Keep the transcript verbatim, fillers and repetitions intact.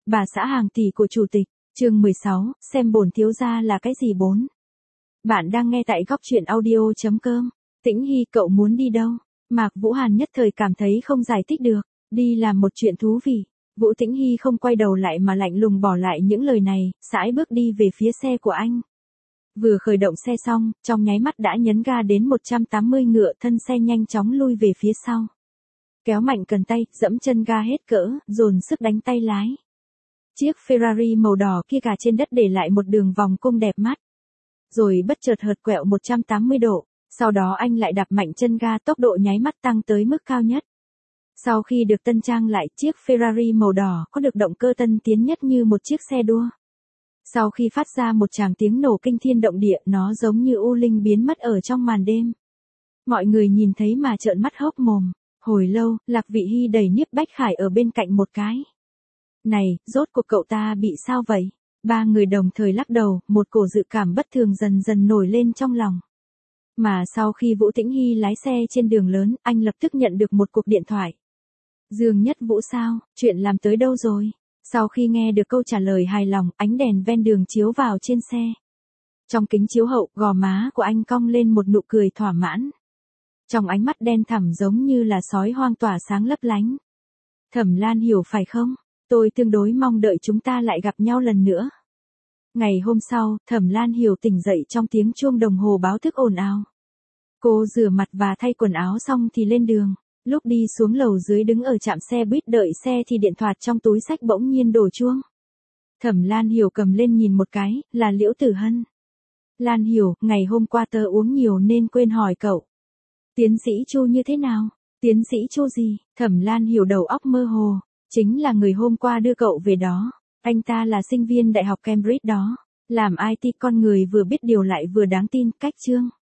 Bà xã hàng tỷ của chủ tịch, chương mười sáu, xem bổn thiếu gia là cái gì bốn. Bạn đang nghe tại góc truyện audio.com. Tĩnh Hy, cậu muốn đi đâu? Mạc Vũ Hàn nhất thời cảm thấy không giải thích được. Đi làm một chuyện thú vị. Vũ Tĩnh Hy không quay đầu lại mà lạnh lùng bỏ lại những lời này, sải bước đi về phía xe của anh. Vừa khởi động xe xong, trong nháy mắt đã nhấn ga đến một trăm tám mươi ngựa, thân xe nhanh chóng lui về phía sau. Kéo mạnh cần tay, dẫm chân ga hết cỡ, dồn sức đánh tay lái. Chiếc Ferrari màu đỏ kia cả trên đất để lại một đường vòng cung đẹp mắt. Rồi bất chợt hợt quẹo một trăm tám mươi độ, sau đó anh lại đạp mạnh chân ga, tốc độ nháy mắt tăng tới mức cao nhất. Sau khi được tân trang lại, chiếc Ferrari màu đỏ có được động cơ tân tiến nhất như một chiếc xe đua. Sau khi phát ra một tràng tiếng nổ kinh thiên động địa, nó giống như u linh biến mất ở trong màn đêm. Mọi người nhìn thấy mà trợn mắt hốc mồm. Hồi lâu, Lạc Vị Hy đẩy Niếp Bách Khải ở bên cạnh một cái. Này, rốt cuộc cậu ta bị sao vậy? Ba người đồng thời lắc đầu, một cổ dự cảm bất thường dần dần nổi lên trong lòng. Mà sau khi Vũ Tĩnh Hy lái xe trên đường lớn, anh lập tức nhận được một cuộc điện thoại. Dương Nhất Vũ sao, chuyện làm tới đâu rồi? Sau khi nghe được câu trả lời hài lòng, ánh đèn ven đường chiếu vào trên xe. Trong kính chiếu hậu, gò má của anh cong lên một nụ cười thỏa mãn. Trong ánh mắt đen thẳm giống như là sói hoang tỏa sáng lấp lánh. Thẩm Lan hiểu phải không? Tôi tương đối mong đợi chúng ta lại gặp nhau lần nữa. Ngày hôm sau, Thẩm Lan Hiểu tỉnh dậy trong tiếng chuông đồng hồ báo thức ồn ào. Cô rửa mặt và thay quần áo xong thì lên đường. Lúc đi xuống lầu dưới đứng ở trạm xe buýt đợi xe thì điện thoại trong túi xách bỗng nhiên đổ chuông. Thẩm Lan Hiểu cầm lên nhìn một cái, là Liễu Tử Hân. Lan Hiểu, ngày hôm qua tớ uống nhiều nên quên hỏi cậu. Tiến sĩ Chu như thế nào? Tiến sĩ Chu gì? Thẩm Lan Hiểu đầu óc mơ hồ. Chính là người hôm qua đưa cậu về đó. Anh ta là sinh viên đại học Cambridge đó. Làm i tê con người vừa biết điều lại vừa đáng tin, cách chương.